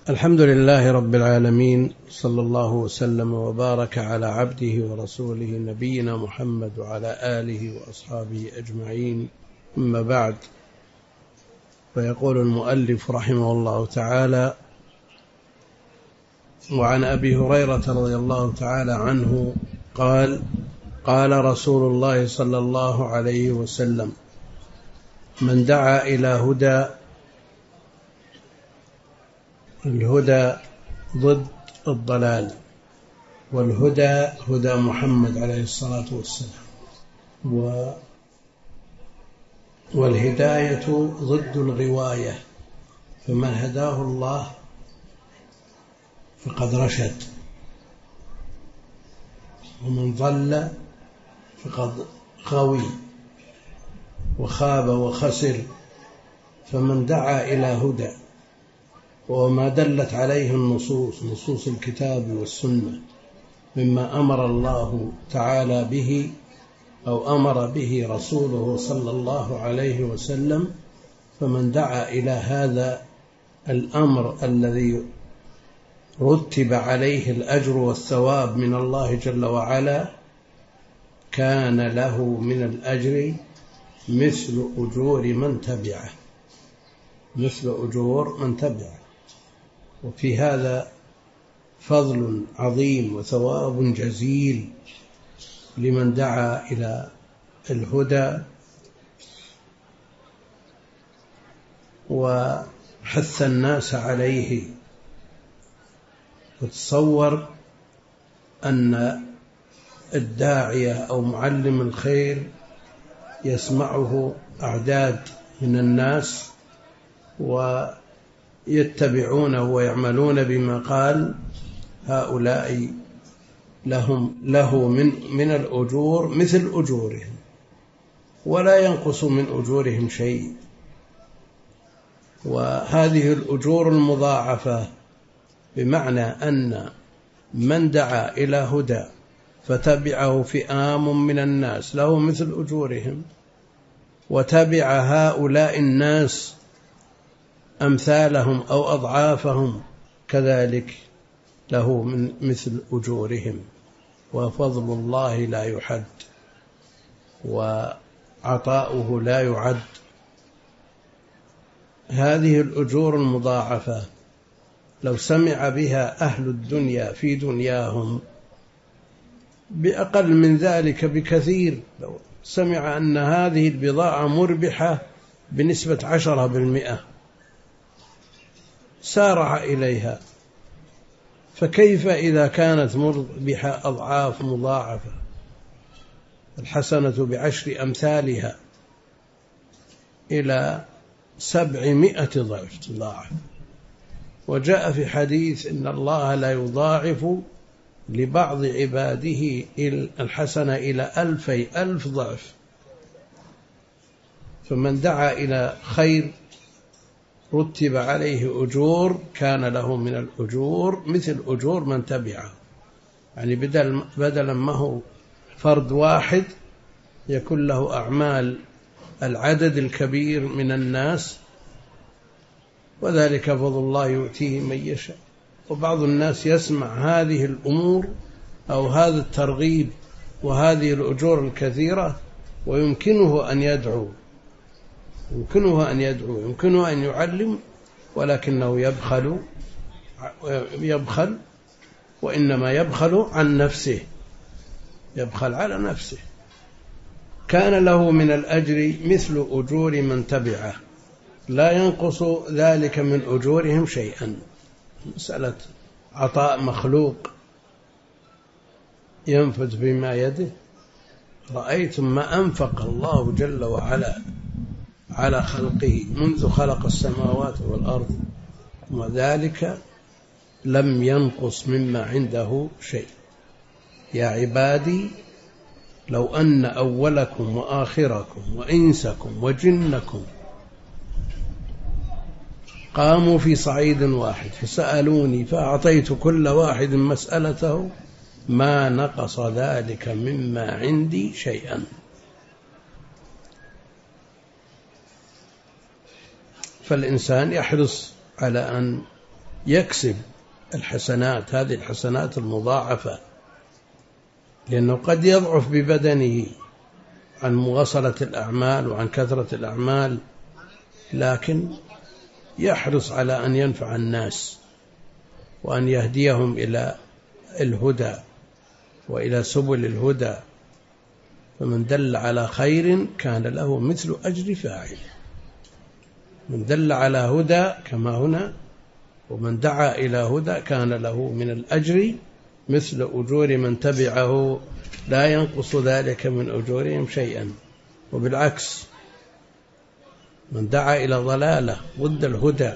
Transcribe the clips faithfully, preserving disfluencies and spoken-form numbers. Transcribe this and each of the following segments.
الحمد لله رب العالمين، صلى الله وسلم وبارك على عبده ورسوله نبينا محمد وعلى آله وأصحابه أجمعين، أما بعد. فيقول المؤلف رحمه الله تعالى: وعن أبي هريرة رضي الله تعالى عنه قال: قال رسول الله صلى الله عليه وسلم: من دعا إلى هدى، الهدى ضد الضلال، والهدى هدى محمد عليه الصلاة والسلام، والهداية ضد الغواية، فمن هداه الله فقد رشد، ومن ضل فقد غوي وخاب وخسر. فمن دعا إلى هدى، وما دلت عليه النصوص، نصوص الكتاب والسنة، مما أمر الله تعالى به أو أمر به رسوله صلى الله عليه وسلم، فمن دعا إلى هذا الأمر الذي رتب عليه الأجر والثواب من الله جل وعلا، كان له من الأجر مثل أجور من تبعه، مثل أجور من تبعه. وفي هذا فضل عظيم وثواب جزيل لمن دعا إلى الهدى وحث الناس عليه. وتصور أن الداعية أو معلم الخير يسمعه أعداد من الناس ويتبعونه ويعملون بما قال، هؤلاء لهم له من من الأجور مثل أجورهم، ولا ينقص من أجورهم شيء. وهذه الأجور المضاعفة، بمعنى أن من دعا إلى هدى فتبعه فئام من الناس له مثل أجورهم، وتبع هؤلاء الناس أمثالهم أو أضعافهم كذلك له من مثل أجورهم. وفضل الله لا يحد، وعطاؤه لا يعد. هذه الأجور المضاعفة لو سمع بها أهل الدنيا في دنياهم بأقل من ذلك بكثير، لو سمع أن هذه البضاعة مربحة بنسبة عشرة بالمئة سارع إليها، فكيف إذا كانت مربحة أضعاف مضاعفة، الحسنة بعشر أمثالها إلى سبعمائة ضعف تضاعف. وجاء في حديث إن الله لا يضاعف لبعض عباده الحسنة إلى ألفي ألف ضعف. فمن دعا إلى خير رتب عليه أجور، كان له من الأجور مثل أجور من تبعه، يعني بدل بدلا ما هو فرد واحد يكون له أعمال العدد الكبير من الناس، وذلك فضل الله يؤتيه من يشاء. وبعض الناس يسمع هذه الأمور أو هذا الترغيب وهذه الأجور الكثيرة ويمكنه أن يدعو، يمكنه أن يدعو يمكنه أن يعلم، ولكنه يبخل يبخل وإنما يبخل عن نفسه، يبخل على نفسه. كان له من الأجر مثل أجور من تبعه، لا ينقص ذلك من أجورهم شيئا. مسألة عطاء مخلوق ينفذ بما يده. رأيتم ما أنفق الله جل وعلا على خلقه منذ خلق السماوات والأرض، وذلك لم ينقص مما عنده شيء. يا عبادي لو أن أولكم وآخركم وإنسكم وجنكم قاموا في صعيد واحد فسألوني فأعطيت كل واحد مسألته ما نقص ذلك مما عندي شيئا. فالإنسان يحرص على أن يكسب الحسنات، هذه الحسنات المضاعفة، لأنه قد يضعف ببدنه عن مواصلة الأعمال وعن كثرة الأعمال، لكن يحرص على أن ينفع الناس وأن يهديهم إلى الهدى وإلى سبل الهدى. فمن دل على خير كان له مثل أجر فاعله. من دل على هدى كما هنا، ومن دعا إلى هدى كان له من الأجر مثل أجور من تبعه لا ينقص ذلك من أجورهم شيئا. وبالعكس، من دعا إلى ضلالة ضد الهدى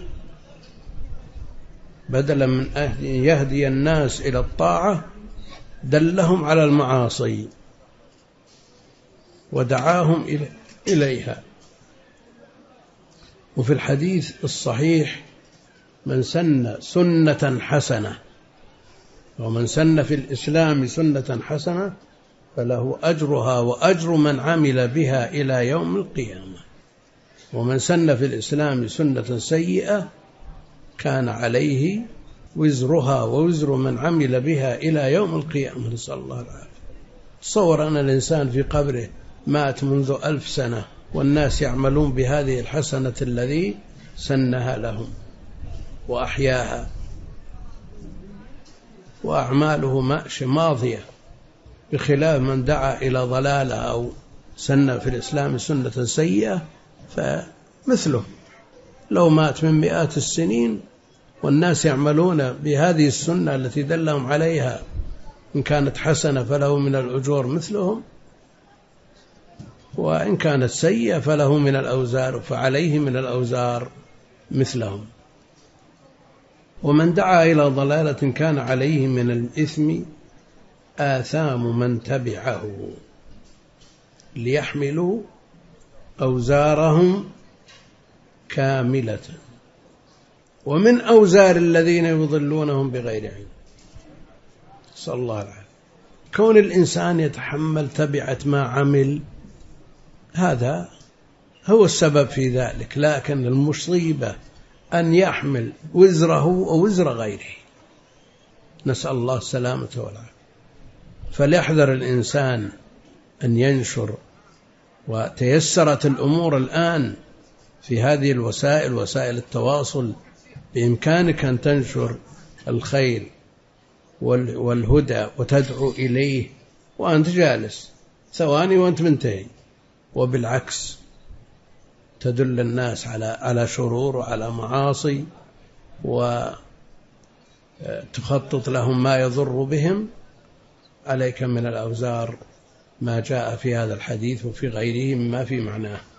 بدلا من أن يهدي الناس إلى الطاعة دلهم على المعاصي ودعاهم إليها. وفي الحديث الصحيح: من سن سنة حسنة، ومن سن في الإسلام سنة حسنة فله أجرها وأجر من عمل بها إلى يوم القيامة، ومن سن في الإسلام سنة سيئة كان عليه وزرها ووزر من عمل بها إلى يوم القيامة، نسأل الله العافية. تصور أن الإنسان في قبره مات منذ ألف سنة والناس يعملون بهذه الحسنة الذي سنها لهم وأحياها، وأعماله ماضية، بخلاف من دعا إلى ضلالة أو سن في الإسلام سنة سيئة فمثله لو مات من مئات السنين والناس يعملون بهذه السنة التي دلهم عليها، إن كانت حسنة فله من الأجور مثلهم، وإن كانت سيئة فله من الأوزار فعليه من الأوزار مثلهم. ومن دعا إلى ضلالة كان عليه من الإثم آثام من تبعه ليحملوا أوزارهم كاملة ومن أوزار الذين يضلونهم بغير علم. صلى الله عليه. كون الإنسان يتحمل تبعة ما عمل هذا هو السبب في ذلك، لكن المصيبة أن يحمل وزره ووزر غيره، نسأل الله السلامة والعافية. فليحذر الإنسان أن ينشر، وتيسرت الأمور الآن في هذه الوسائل، وسائل التواصل، بإمكانك أن تنشر الخير والهدى وتدعو إليه وأنت جالس ثواني وأنت منتهي، وبالعكس تدل الناس على على شرور وعلى معاصي وتخطط لهم ما يضر بهم. عليك من الأوزار ما جاء في هذا الحديث وفي غيره مما في معناه.